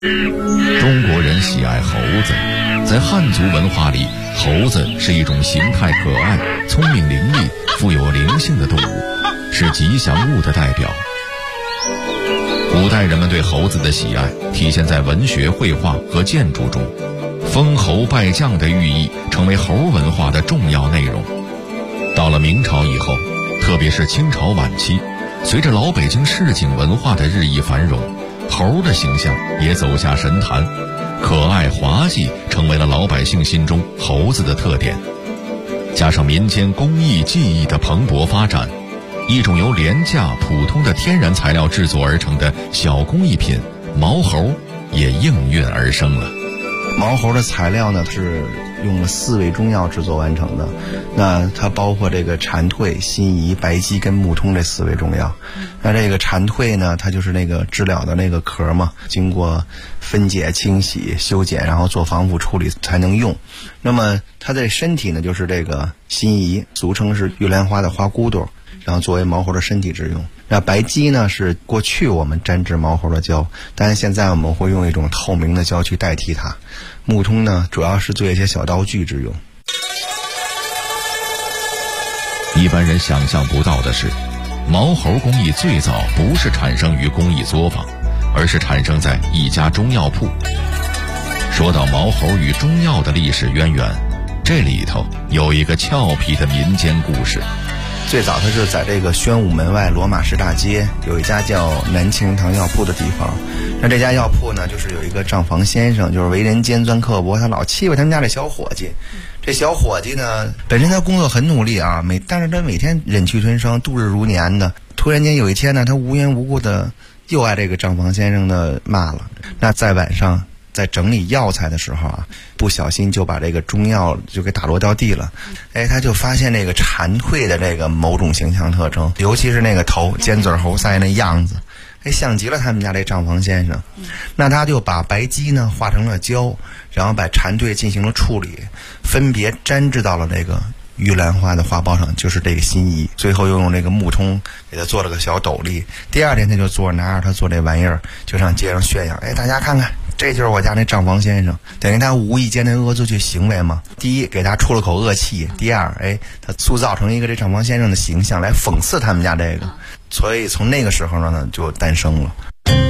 中国人喜爱猴子，在汉族文化里，猴子是一种形态可爱、聪明伶俐、富有灵性的动物，是吉祥物的代表。古代人们对猴子的喜爱体现在文学、绘画和建筑中，封侯拜将的寓意成为猴文化的重要内容。到了明朝以后，特别是清朝晚期，随着老北京市井文化的日益繁荣，猴的形象也走下神坛，可爱滑稽成为了老百姓心中猴子的特点。加上民间工艺技艺的蓬勃发展，一种由廉价普通的天然材料制作而成的小工艺品毛猴也应运而生了。 毛猴的材料呢是用了4味中药制作完成的，那它包括这个蝉蜕、辛夷、白鸡跟木通这4味中药。那这个蝉蜕呢，它就是那个知了的那个壳嘛，经过分解、清洗、修剪，然后做防腐处理才能用。那么它的身体呢，就是这个辛夷，俗称是玉兰花的花骨朵，然后作为毛猴的身体之用。那白鸡呢，是过去我们沾制毛猴的胶，但是现在我们会用一种透明的胶去代替它。木通呢，主要是做一些小道具之用。 一般人想象不到的是，毛猴工艺最早不是产生于工艺作坊，而是产生在一家中药铺。说到毛猴与中药的历史渊源，这里头有一个俏皮的民间故事。 最早它是在这个宣武门外罗马市大街有一家叫南庆堂药铺的地方。那这家药铺呢，就是有一个账房先生，就是为人尖钻刻薄，他老欺负他们家这小伙计。这小伙计呢，本身他工作很努力啊，但是他每天忍气吞声，度日如年的。突然间有一天呢，他无缘无故的又挨这个账房先生的骂了。那在晚上在整理药材的时候啊，不小心就把这个中药就给打落掉地了。他就发现这个蝉蜕的这个某种形象特征，尤其是那个头尖嘴猴腮那样子，像极了他们家这账房先生。那他就把白鸡呢化成了胶，然后把蝉蜕进行了处理，分别粘制到了那个玉兰花的花苞上，就是这个辛夷。最后又用这个木通给他做了个小斗笠。第二天他就拿着他做这玩意儿，就上街上炫耀，大家看看，这就是我家那账房先生。等于他无意间的恶作剧行为嘛，第一给他出了口恶气，第二他塑造成一个这账房先生的形象来讽刺他们家这个。所以从那个时候呢就诞生了。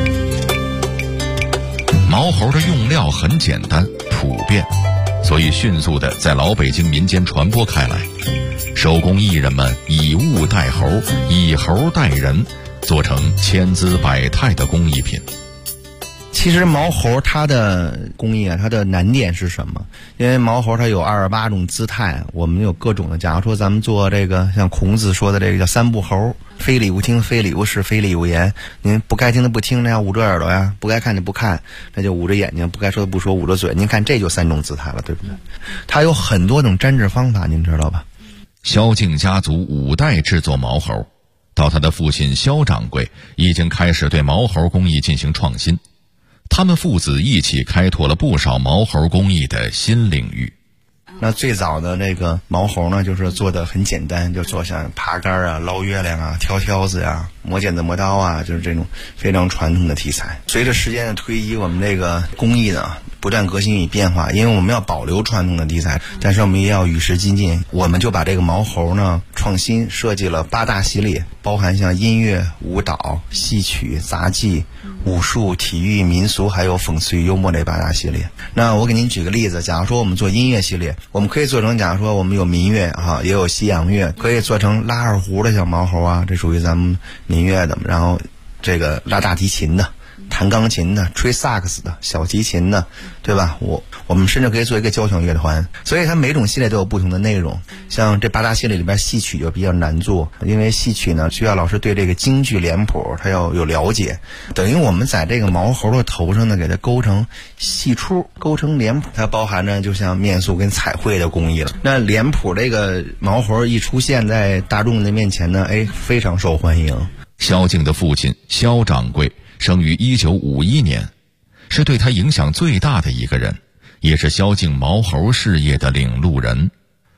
毛猴的用料很简单普遍，所以迅速的在老北京民间传播开来。手工艺人们以物代猴，以猴代人，做成千姿百态的工艺品。 其实毛猴它的工艺啊，它的难点是什么？因为毛猴它有28种姿态，我们有各种的。假如说咱们做这个像孔子说的这个叫3不猴，非礼勿听，非礼勿视，非礼勿言。您不该听的不听，那要捂着耳朵呀；不该看的不看，那就捂着眼睛；不该说的不说，捂着嘴。您看这就3种姿态了，对不对？它有很多种粘制方法，您知道吧？ 萧敬家族5代制作毛猴，到他的父亲萧掌柜已经开始对毛猴工艺进行创新。他们父子一起开拓了不少毛猴工艺的新领域。 那最早的那个毛猴呢，就是做的很简单，就做像爬杆啊、捞月亮啊、挑挑子呀、磨剪子磨刀啊，就是这种非常传统的题材。随着时间的推移，我们这个工艺呢不断革新与变化，因为我们要保留传统的题材，但是我们也要与时俱进。我们就把这个毛猴呢创新设计了8大系列，包含像音乐、舞蹈、戏曲、杂技、武术、体育、民俗还有讽刺与幽默这8大系列。那我给您举个例子，假如说我们做音乐系列，我们可以做成，假如说我们有民乐也有西洋乐，可以做成拉二胡的小毛猴啊，这属于咱们民乐的。然后这个拉大提琴的，弹钢琴的，吹萨克斯的，小提琴的，对吧？我们甚至可以做一个交响乐团。所以它每种系列都有不同的内容。像这8大系列里边，戏曲就比较难做，因为戏曲呢需要老师对这个京剧脸谱他要有了解，等于我们在这个毛猴的头上呢给它勾成戏出，勾成脸谱，它包含着就像面塑跟彩绘的工艺了。那脸谱这个毛猴一出现在大众的面前呢，非常受欢迎。 萧敬的父亲萧掌柜生于1951年，是对他影响最大的一个人，也是萧敬毛猴事业的领路人。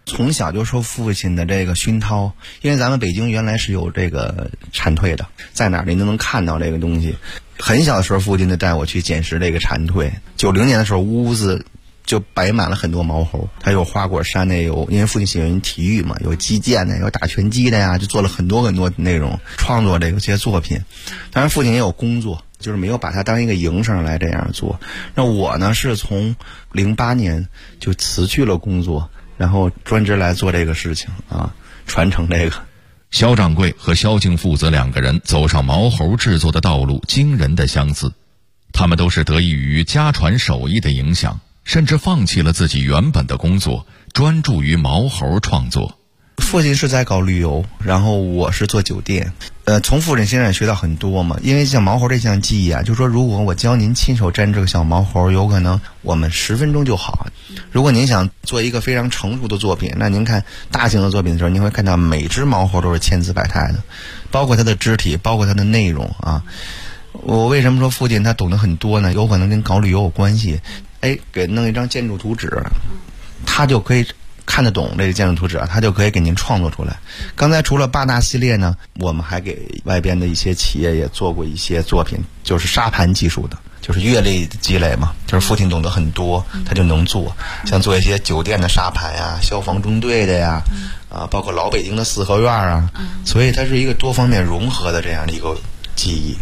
从小就受父亲的这个熏陶，因为咱们北京原来是有这个蝉蜕的，在哪儿您都能看到这个东西。很小的时候，父亲就带我去捡拾这个蝉蜕。90年的时候，屋子就摆满了很多毛猴，他有花果山的，有因为父亲喜欢体育嘛，有击剑的，有打拳击的呀，就做了很多很多内容，创作这些作品。当然，父亲也有工作，就是没有把它当一个营生来这样做。那我呢，是从08年就辞去了工作，然后专职来做这个事情啊，传承这个。 肖掌柜和萧敬父子2个人走上毛猴制作的道路惊人的相似，他们都是得益于家传手艺的影响，甚至放弃了自己原本的工作，专注于毛猴创作。 父亲是在搞旅游，然后我是做酒店。从父亲身上学到很多嘛，因为像毛猴这项技艺啊，就说如果我教您亲手粘这个小毛猴，有可能我们10分钟就好。如果您想做一个非常成熟的作品，那您看大型的作品的时候，您会看到每只毛猴都是千姿百态的，包括它的肢体，包括它的内容啊。我为什么说父亲他懂得很多呢？有可能跟搞旅游有关系。给弄一张建筑图纸，他就可以看得懂这个建筑图纸啊，他就可以给您创作出来。刚才除了8大系列呢，我们还给外边的一些企业也做过一些作品，就是沙盘技术的，就是阅历积累嘛，就是父亲懂得很多，他就能做，像做一些酒店的沙盘呀，消防中队的呀，包括老北京的四合院啊，所以它是一个多方面融合的这样的一个技艺。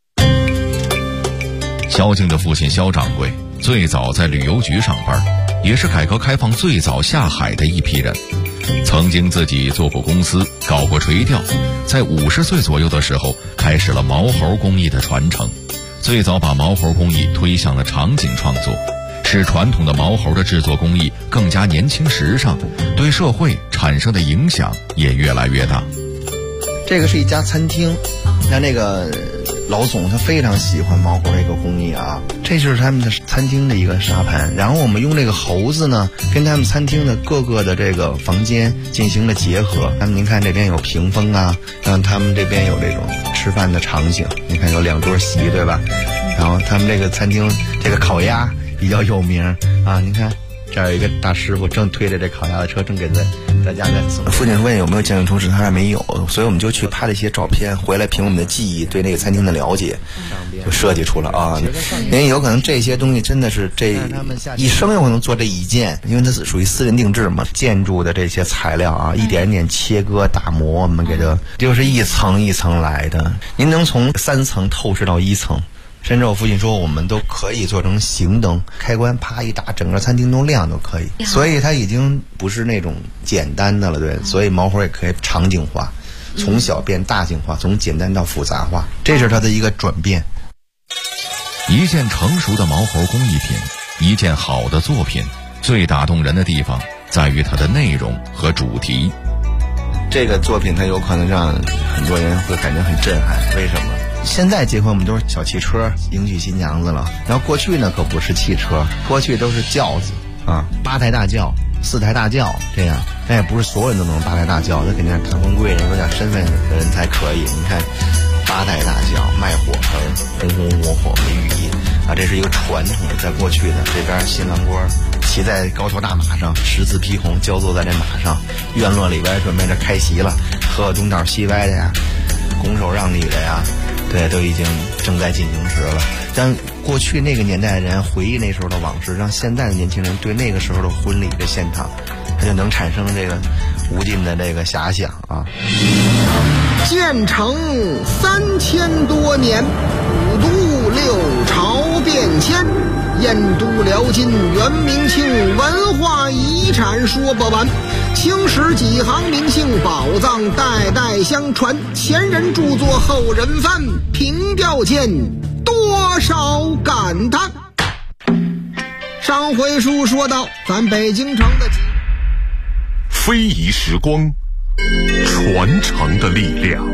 萧敬的父亲萧掌柜最早在旅游局上班，也是改革开放最早下海的一批人。曾经自己做过公司，搞过垂钓，在50岁左右的时候开始了毛猴工艺的传承，最早把毛猴工艺推向了场景创作，使传统的毛猴的制作工艺更加年轻时尚，对社会产生的影响也越来越大。 这个是一家餐厅，那个老总他非常喜欢毛猴这个工艺啊，这就是他们的餐厅的一个沙盘。然后我们用这个猴子呢，跟他们餐厅的各个的这个房间进行了结合。您看这边有屏风啊，然后他们这边有这种吃饭的场景，你看有2桌席，对吧？然后他们这个餐厅这个烤鸭比较有名啊，您看这儿有一个大师傅正推着这烤鸭的车，正给大家在送。父亲问有没有建筑图纸，他还没有，所以我们就去拍了一些照片，回来凭我们的记忆对那个餐厅的了解，就设计出了啊。因为有可能这些东西真的是这一生有可能做这一件，因为它是属于私人定制嘛。建筑的这些材料啊，一点点切割打磨，我们给它就是一层一层来的。您能从3层透视到1层。甚至我父亲说我们都可以做成行灯，开关啪一打，整个餐厅都亮都可以。所以它已经不是那种简单的了，对。所以毛猴也可以场景化，从小变大型化，从简单到复杂化，这是它的一个转变。 一件成熟的毛猴工艺品，一件好的作品，最打动人的地方在于它的内容和主题。 这个作品它有可能让很多人会感觉很震撼，为什么？现在结婚我们都是小汽车迎娶新娘子了，然后过去呢可不是汽车，过去都是轿子啊，8台大轿、4台大轿这样，但也不是所有人都能8台大轿，那肯定是达官贵人有点身份的人才可以。你看8台大轿卖火盆，红红火火没寓意啊，这是一个传统的，在过去的这边新郎官骑在高头大马上，10字披红，交坐在这马上，院落里边准备着开席了，喝东倒西歪的呀，拱手让礼的呀，对，都已经正在进行时了。让过去那个年代的人回忆那时候的往事，让现在的年轻人对那个时候的婚礼的现场，他就能产生这个无尽的这个遐想啊。 建成3000多年，5都6朝变迁，燕都辽金元明清，文化遗产说不完。青史几行名姓，宝藏代代相传，前人著作后人翻，凭吊间多少感叹。上回书说到咱北京城的非遗时光，传承的力量。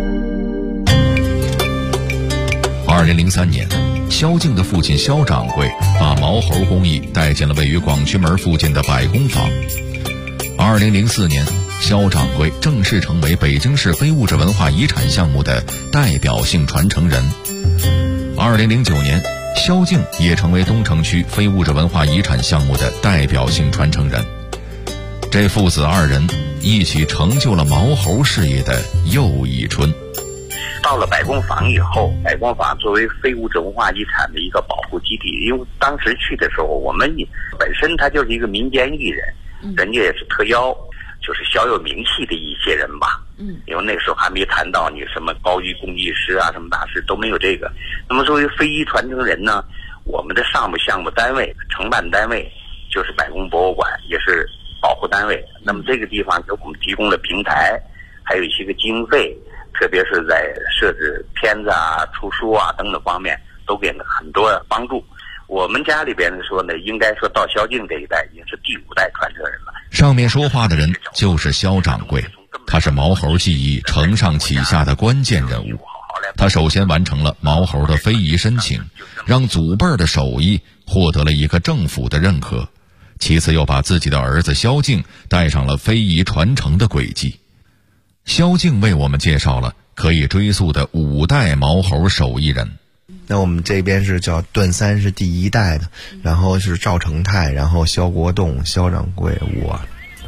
2003年，萧敬的父亲萧掌柜把毛猴工艺带进了位于广渠门附近的百工坊。2004年，萧掌柜正式成为北京市非物质文化遗产项目的代表性传承人。2009年，萧敬也成为东城区非物质文化遗产项目的代表性传承人。 这父子二人一起成就了毛猴事业的又一春。 到了百工坊以后，百工坊作为非物质文化遗产的一个保护基地，因为当时去的时候，我们本身他就是一个民间艺人，人家也是特邀，就是小有名气的一些人吧。因为那时候还没谈到你什么高级工艺师啊，什么大师都没有这个。那么作为非遗传承人呢，我们的项目单位、承办单位就是百工博物馆，也是保护单位。那么这个地方给我们提供了平台，还有一些个经费，特别是在设置片子啊、出书啊等等方面，都给了很多帮助。我们家里边说呢，应该说到萧敬这一代已经是第5代传承人了。 上面说话的人就是萧掌柜，他是毛猴技艺承上启下的关键人物。他首先完成了毛猴的非遗申请，让祖辈的手艺获得了一个政府的认可，其次又把自己的儿子萧敬带上了非遗传承的轨迹。萧敬为我们介绍了可以追溯的5代毛猴手艺人。 那我们这边是叫段三是第1代的，然后是赵成泰，然后萧国栋、萧掌柜，我。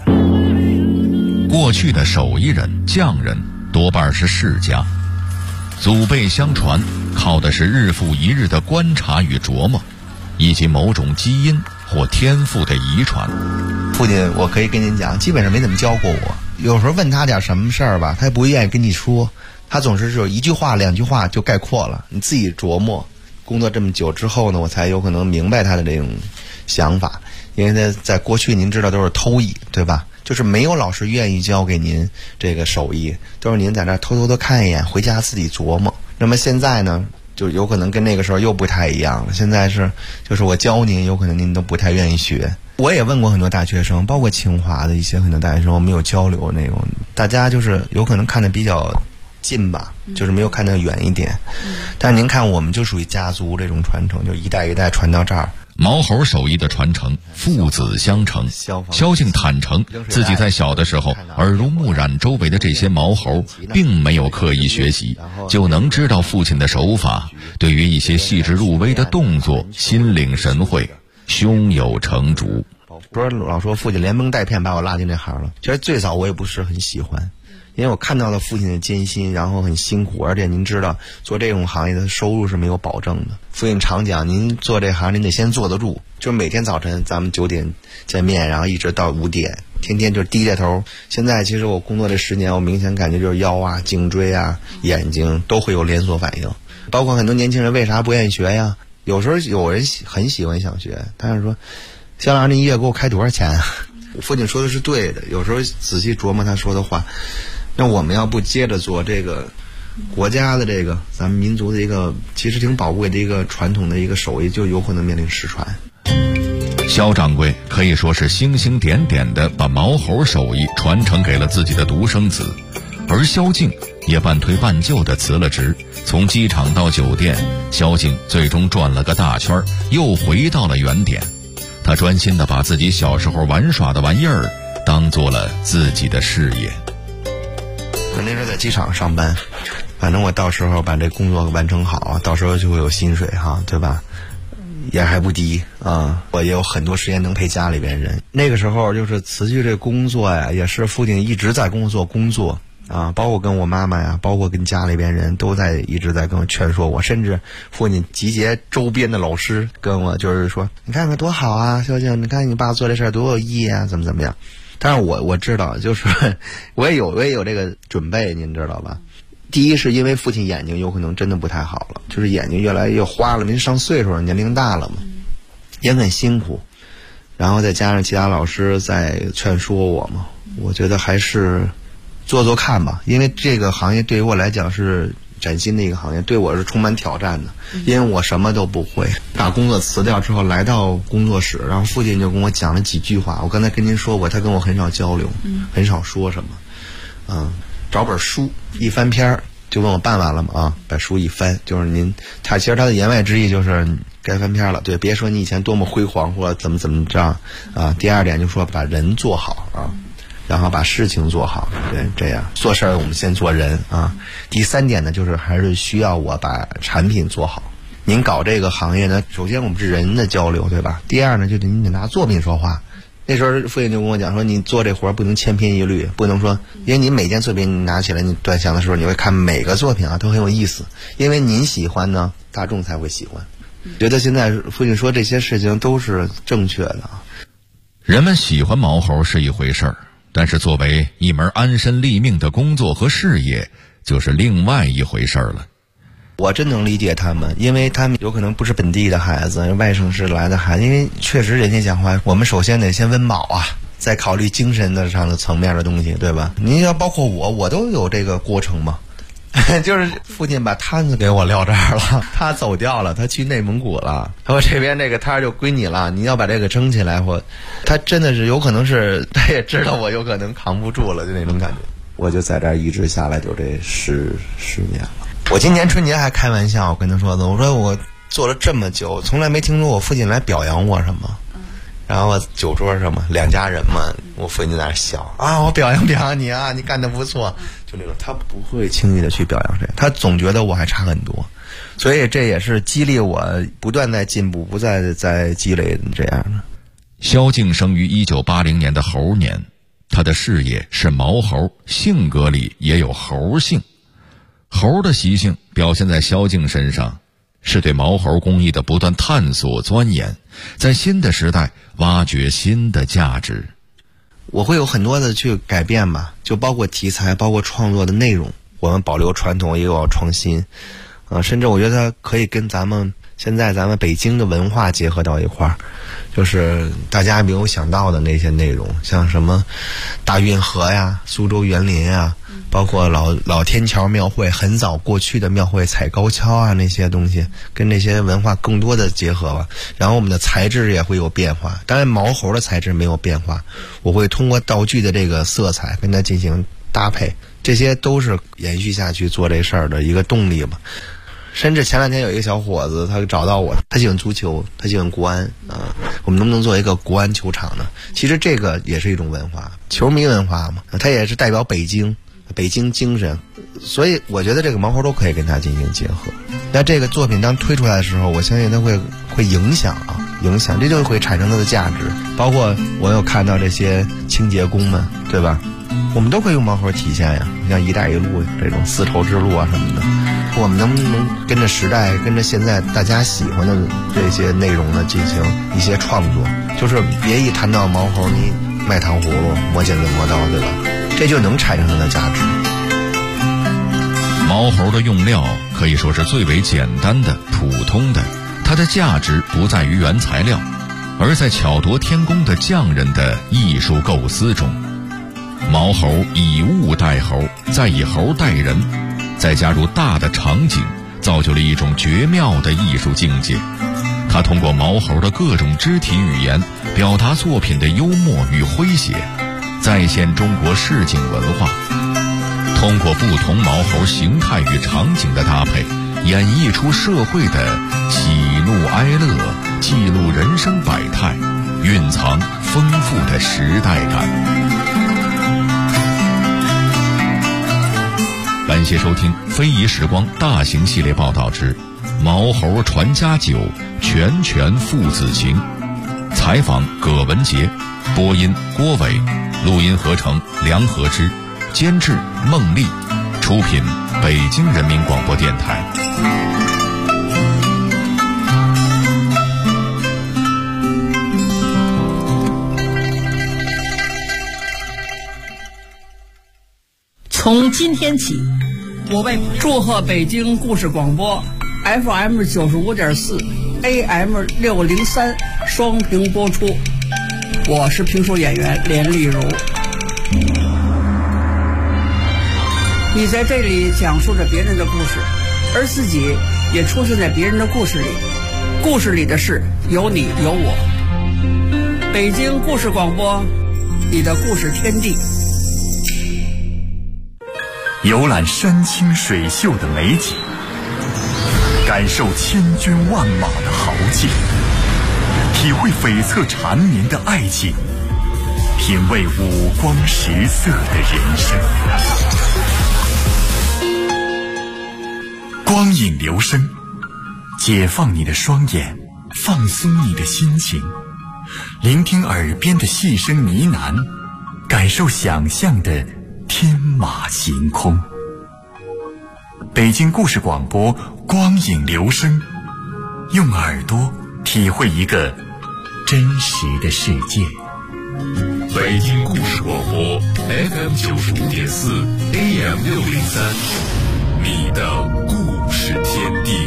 过去的手艺人、匠人多半是世家，祖辈相传靠的是日复一日的观察与琢磨，以及某种基因或天赋的遗传。 父亲，我可以跟您讲，基本上没怎么教过我。有时候问他点什么事儿吧，他也不愿意跟你说，他总是有1句话、2句话就概括了，你自己琢磨。工作这么久之后呢，我才有可能明白他的这种想法。因为他在过去您知道都是偷艺，对吧？就是没有老师愿意教给您这个手艺，都是您在那偷偷的看一眼，回家自己琢磨。那么现在呢，就有可能跟那个时候又不太一样了。现在就是我教您，有可能您都不太愿意学。我也问过很多大学生，包括清华的一些很多大学生，我们有交流那种，大家就是有可能看得比较近吧，就是没有看得远一点。但您看，我们就属于家族这种传承，就一代一代传到这儿。 毛猴手艺的传承，父子相承。萧敬坦诚，自己在小的时候耳濡目染周围的这些毛猴，并没有刻意学习，就能知道父亲的手法，对于一些细致入微的动作心领神会，胸有成竹。 不是老说父亲连蒙带骗把我拉进这行了，其实最早我也不是很喜欢。因为我看到了父亲的艰辛，然后很辛苦，而且您知道做这种行业的收入是没有保证的。父亲常讲，您做这行您得先坐得住，就是每天早晨咱们9点见面，然后一直到5点，天天就低着头。现在其实我工作这10年，我明显感觉就是腰啊、颈椎啊、眼睛都会有连锁反应。包括很多年轻人为啥不愿意学呀？有时候有人很喜欢想学，但是说肖老师，你1月给我开多少钱啊？我父亲说的是对的，有时候仔细琢磨他说的话。那我们要不接着做这个国家的这个咱们民族的一个其实挺宝贵的一个传统的一个手艺，就有可能面临失传。 萧掌柜可以说是星星点点地把毛猴手艺传承给了自己的独生子，而萧敬也半推半就地辞了职，从机场到酒店，萧敬最终转了个大圈，又回到了原点。他专心地把自己小时候玩耍的玩意儿当做了自己的事业。 我那时候在机场上班，反正我到时候把这工作完成好，到时候就会有薪水哈，对吧？也还不低啊，我也有很多时间能陪家里边人。那个时候就是辞去这工作呀，也是父亲一直在工作啊，包括跟我妈妈呀，包括跟家里边人都一直在跟我劝说我，甚至父亲集结周边的老师跟我就是说，你看看多好啊，萧敬，你看你爸做这事儿多有意义啊，怎么样？但是我知道，就是我也有这个准备，您知道吧？第一是因为父亲眼睛有可能真的不太好了，就是眼睛越来越花了，您上岁数了，年龄大了嘛，也很辛苦。然后再加上其他老师在劝说我嘛，我觉得还是做看吧，因为这个行业对于我来讲是崭新的一个行业，对我是充满挑战的，因为我什么都不会。把工作辞掉之后来到工作室，然后父亲就跟我讲了几句话，我刚才跟您说过，他跟我很少交流，很少说什么。找本书一翻篇就问我办完了吗？啊，把书一翻，就是其实他的言外之意就是该翻篇了，对，别说你以前多么辉煌或怎么着啊。第二点就说把人做好啊，然后把事情做好，对，这样做事儿我们先做人啊。第3点呢，就是还是需要我把产品做好。您搞这个行业呢，首先我们是人的交流，对吧？第二呢，就是您得拿作品说话。 那时候父亲就跟我讲说，你做这活不能千篇一律，不能说，因为你每件作品你拿起来你端详的时候，你会看每个作品啊都很有意思，因为您喜欢呢，大众才会喜欢。觉得现在父亲说这些事情都是正确的。 人们喜欢毛猴是一回事儿，但是作为一门安身立命的工作和事业，就是另外一回事儿了。 我真能理解他们，因为他们有可能不是本地的孩子，外省市来的孩子，因为确实人家讲话，我们首先得先温饱啊，再考虑精神的上的层面的东西，对吧？您要包括我都有这个过程嘛。就是父亲把摊子给我撂这儿了，他走掉了，他去内蒙古了，他说这边这个摊儿就归你了，你要把这个撑起来。他真的是有可能是他也知道我有可能扛不住了，就那种感觉。我就在这儿一直下来就这十年了。我今年春节还开玩笑，我跟他说的，我说我做了这么久，从来没听说我父亲来表扬我什么。然后酒桌上嘛，两家人嘛，我父亲就在那笑啊，我表扬你啊，你干得不错，就那种。他不会轻易的去表扬谁，他总觉得我还差很多，所以这也是激励我不断在进步，不再在积累这样的。 萧敬生于1980年的猴年，他的事业是毛猴，性格里也有猴性。猴的习性表现在萧敬身上，是对毛猴工艺的不断探索钻研，在新的时代挖掘新的价值。 我会有很多的去改变吧，就包括题材，包括创作的内容，我们保留传统也有创新，甚至我觉得可以跟现在咱们北京的文化结合到一块儿，就是大家没有想到的那些内容，像什么大运河呀、苏州园林啊，包括老天桥庙会，很早过去的庙会踩高跷啊，那些东西跟那些文化更多的结合吧。然后我们的材质也会有变化，当然毛猴的材质没有变化，我会通过道具的这个色彩跟它进行搭配，这些都是延续下去做这事儿的一个动力吧。甚至前两天有一个小伙子，他找到我，他喜欢足球，他喜欢国安啊，我们能不能做一个国安球场呢？其实这个也是一种文化，球迷文化嘛，它也是代表北京精神，所以我觉得这个毛猴都可以跟它进行结合。那这个作品当推出来的时候，我相信它会影响，这就会产生它的价值。包括我有看到这些清洁工们，对吧？我们都可以用毛猴体现呀，像一带一路这种丝绸之路啊什么的。我们能不能跟着时代，跟着现在大家喜欢的这些内容呢，进行一些创作？就是别一谈到毛猴，你卖糖葫芦、磨剪子、磨刀，对吧？这就能产生它的价值。 毛猴的用料可以说是最为简单的、普通的，它的价值不在于原材料，而在巧夺天工的匠人的艺术构思中。毛猴以物代猴，再以猴代人，再加入大的场景，造就了一种绝妙的艺术境界。他通过毛猴的各种肢体语言，表达作品的幽默与诙谐，再现中国市井文化。通过不同毛猴形态与场景的搭配，演绎出社会的喜怒哀乐，记录人生百态，蕴藏丰富的时代感。感谢收听非遗时光大型系列报道之毛猴传家久，拳拳父子情。采访葛文杰，播音郭伟，录音合成梁和之，监制孟丽，出品北京人民广播电台。 从今天起，我为祝贺北京故事广播 FM 95.4 AM 603双屏播出。我是评书演员连丽如。你在这里讲述着别人的故事，而自己也出现在别人的故事里。故事里的事有你有我。北京故事广播，你的故事天地。 游览山清水秀的美景，感受千军万马的豪劲，体会悱恻缠绵的爱情，品味五光十色的人生。光影留声，解放你的双眼，放松你的心情， 聆听耳边的细声呢喃，感受想象的天马行空。北京故事广播，光影留声，用耳朵体会一个真实的世界。 北京故事广播 FM 95.4 AM 603，你的故事天地。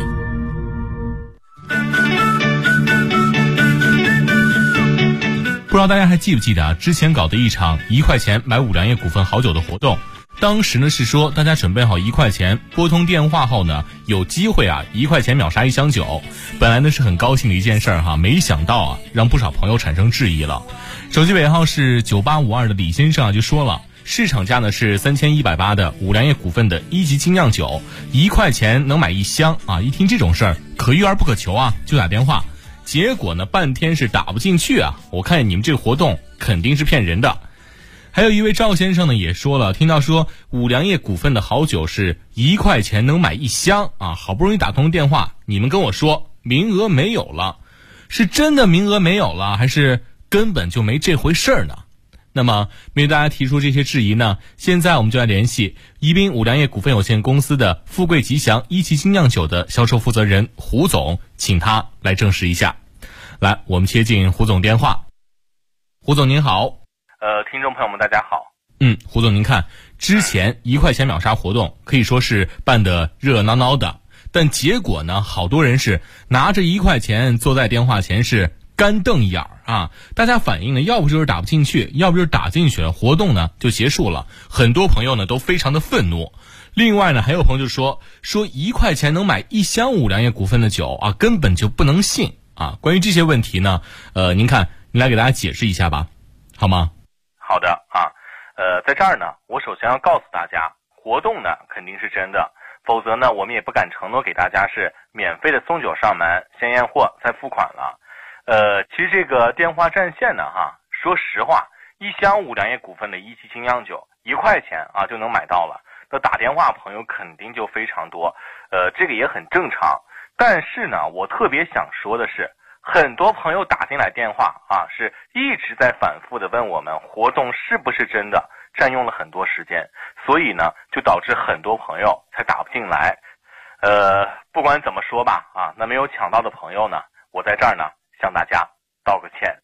不知道大家还记不记得之前搞的一场1块钱买五粮液股份好酒的活动，当时呢是说大家准备好1块钱，拨通电话后呢有机会1块钱秒杀1箱酒。本来呢是很高兴的一件事儿没想到让不少朋友产生质疑了。手机尾号是9852的李先生就说了，市场价呢是3180的五粮液股份的1级精酿酒，1块钱能买1箱一听这种事儿可遇而不可求就打电话。结果呢半天是打不进去我看你们这个活动肯定是骗人的。还有一位赵先生呢也说了，听到说五粮液股份的好酒是1块钱能买1箱好不容易打通电话，你们跟我说名额没有了，是真的名额没有了，还是根本就没这回事儿呢？那么面对大家提出这些质疑呢，现在我们就来联系宜宾五粮液股份有限公司的富贵吉祥1级精酿酒的销售负责人胡总，请他来证实一下。来，我们接进胡总电话。胡总您好。 听众朋友们大家好。 胡总您看，之前1块钱秒杀活动可以说是办得热闹闹的，但结果呢好多人是拿着1块钱坐在电话前是干瞪眼大家反映呢要不就是打不进去，要不就是打进去了，活动呢就结束了。很多朋友呢都非常的愤怒。另外呢还有朋友就说1块钱能买1箱五粮液股份的酒根本就不能信关于这些问题呢您来给大家解释一下吧，好吗？ 好的在这儿呢我首先要告诉大家，活动呢肯定是真的，否则呢我们也不敢承诺给大家是免费的送酒上门，先验货再付款了。其实这个电话占线呢说实话，1箱五粮液股份的1级精酿酒1块钱就能买到了，那打电话朋友肯定就非常多，这个也很正常。但是呢我特别想说的是，很多朋友打进来电话是一直在反复的问我们活动是不是真的，占用了很多时间，所以呢就导致很多朋友才打不进来。不管怎么说吧那没有抢到的朋友呢，我在这儿呢向大家道个歉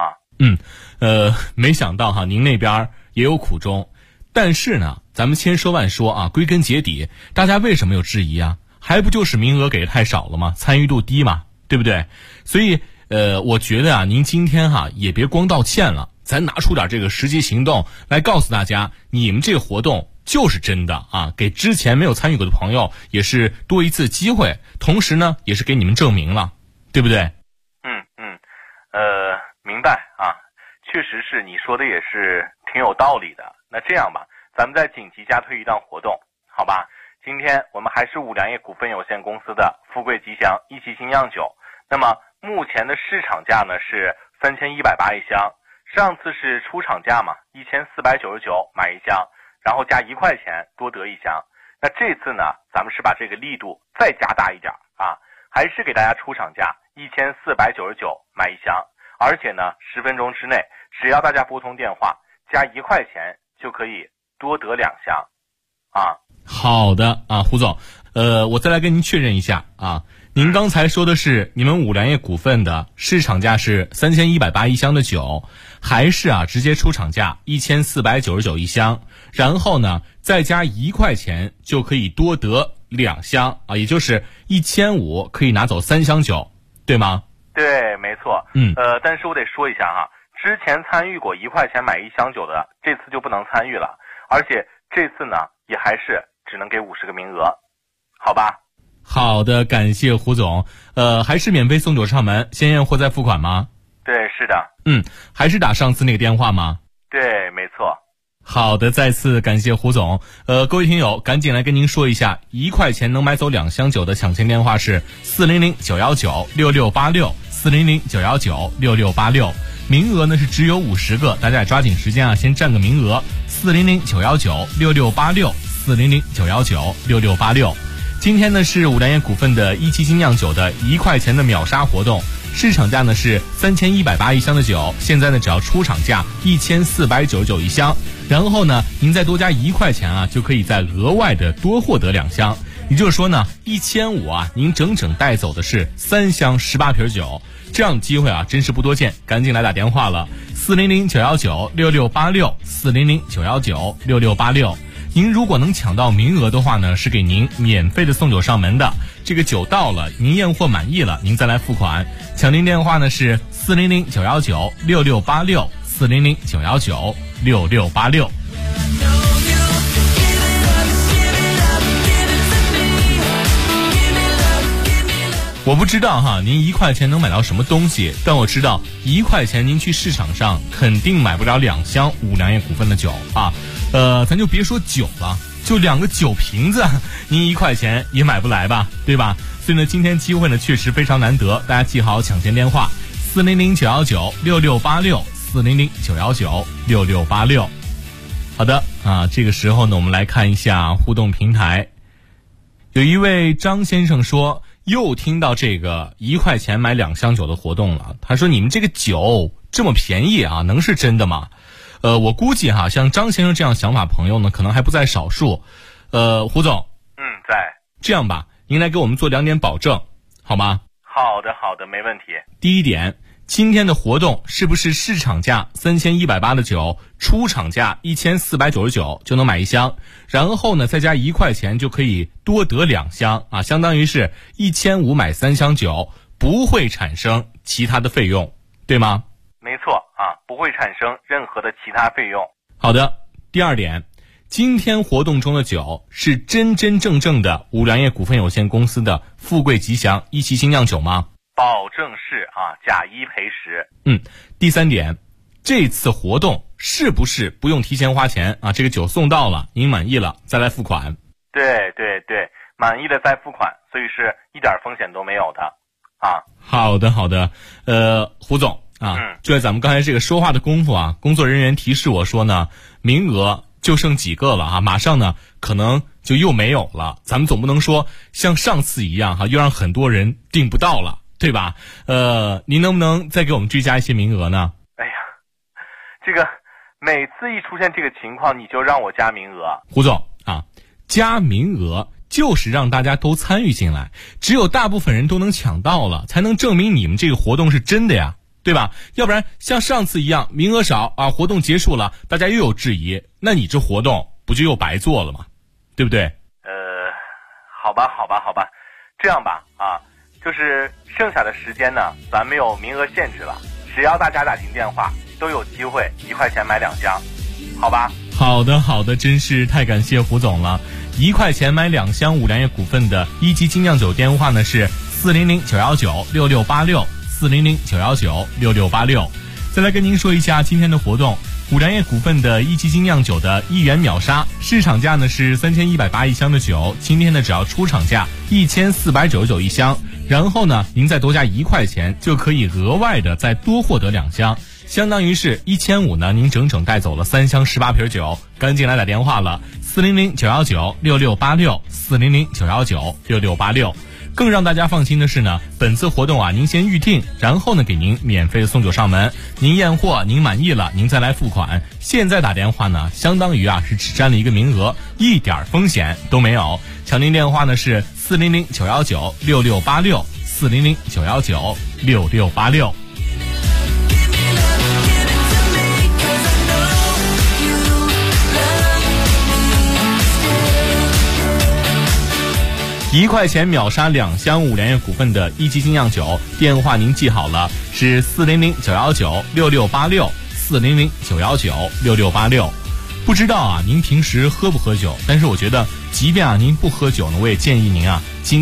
没想到您那边也有苦衷。但是呢咱们千说万说归根结底大家为什么有质疑还不就是名额给的太少了吗？参与度低嘛，对不对？所以我觉得您今天也别光道歉了，咱拿出点这个实际行动来告诉大家，你们这个活动就是真的给之前没有参与过的朋友也是多一次机会，同时呢也是给你们证明了，对不对？ 明白确实是你说的也是挺有道理的。那这样吧，咱们再紧急加推一档活动，好吧？今天我们还是五粮液股份有限公司的富贵吉祥1级精酿酒，那么目前的市场价呢是3180一箱，上次是出厂价嘛，1499买1箱，然后加1块钱多得1箱。那这次呢咱们是把这个力度再加大一点还是给大家出厂价1499买1箱，而且呢10分钟之内只要大家拨通电话加1块钱就可以多得2箱好的胡总，我再来跟您确认一下您刚才说的是你们五粮液股份的市场价是3180一箱的酒，还是直接出厂价1499一箱，然后呢再加1块钱就可以多得2箱也就是1500可以拿走3箱酒，对吗？ 对，没错。但是我得说一下之前参与过1块钱买1箱酒的，这次就不能参与了，而且这次呢也还是只能给50个名额，好吧？ 好的，感谢胡总。还是免费送酒上门，先验货再付款吗？ 对，是的。 还是打上次那个电话吗？ 对，没错。 好的，再次感谢胡总。各位听友，赶紧来跟您说一下，1块钱能买走2箱酒的抢钱电话是400-919-6686，400-919-6686。名额呢是只有50个，大家也抓紧时间先占个名额。400-919-6686，400-919-6686。今天呢是五粮液股份的1级精酿酒的1块钱的秒杀活动， 市场价呢是3180一箱的酒，现在呢只要出厂价1499一箱，然后呢您再多加1块钱啊，就可以再额外的多获得2箱。也就是说呢，1500啊，您整整带走的是3箱18瓶酒，这样的机会啊，真是不多见，赶紧来打电话了，400-919-6686，400-919-6686。您如果能抢到名额的话呢，是给您免费的送酒上门的。这个酒到了，您验货满意了，您再来付款。抢您电话呢是400-919-6686，400-919-6686。我不知道哈，您1块钱能买到什么东西，但我知道1块钱您去市场上肯定买不了2箱五粮液股份的酒啊。咱就别说酒了，就2个酒瓶子，您1块钱也买不来吧，对吧？所以呢，今天机会呢确实非常难得，大家记好抢先电话：400-919-6686，400-919-6686。好的啊，这个时候呢，我们来看一下互动平台。有一位张先生说，又听到这个1块钱买2箱酒的活动了。他说：“你们这个酒这么便宜啊，能是真的吗？”我估计哈，像张先生这样想法朋友呢，可能还不在少数。胡总， 在。 这样吧，您来给我们做2点保证，好吗？ 好的，没问题。 第一点，今天的活动是不是市场价3180的酒，出厂价1499就能买1箱，然后呢再加1块钱就可以多得2箱啊，相当于是1500买3箱酒，不会产生其他的费用，对吗？ 没错啊，不会产生任何的其他费用。 好的，第二点，今天活动中的酒是真真正正的五粮液股份有限公司的富贵吉祥一期精酿酒吗？ 保证是啊，假一赔10。 第三点，这次活动是不是不用提前花钱啊？这个酒送到了，您满意了再来付款。 对，满意了再付款，所以是一点风险都没有的啊。 好的，胡总啊，就在咱们刚才这个说话的功夫啊，工作人员提示我说呢，名额就剩几个了啊，马上呢可能就又没有了。咱们总不能说像上次一样哈，又让很多人订不到了，对吧？您能不能再给我们追加一些名额呢？ 哎呀，这个每次一出现这个情况，你就让我加名额。 胡总啊，加名额就是让大家都参与进来，只有大部分人都能抢到了，才能证明你们这个活动是真的呀，对吧？要不然像上次一样名额少啊，活动结束了大家又有质疑，那你这活动不就又白做了吗？对不对？ 好吧，这样吧啊，就是剩下的时间呢，咱没有名额限制了，只要大家打进电话都有机会1块钱买2箱，好吧？ 好的，真是太感谢胡总了。1块钱买2箱五粮液股份的一级精酿酒电话呢是400-919-6686，400-919-6686。再来跟您说一下今天的活动，五粮液股份的一级精酿酒的1元秒杀，市场价呢是3180一箱的酒，今天呢只要出厂价1499一箱，然后呢您再多加1块钱就可以额外的再多获得2箱，相当于是1500呢您整整带走了3箱18瓶酒，赶紧来打电话了，400-919-6686，400-919-6686。更让大家放心的是呢，本次活动啊，您先预定，然后呢给您免费的送酒上门，您验货您满意了，您再来付款。现在打电话呢，相当于啊是只占了一个名额，一点风险都没有。抢您电话呢是400-919-6686，400-919-6686。1块钱秒杀2箱五粮液股份的一级精酿酒，电话您记好了，是400-919-6686，400-919-6686。不知道啊，您平时喝不喝酒？但是我觉得，即便啊您不喝酒呢，我也建议您啊，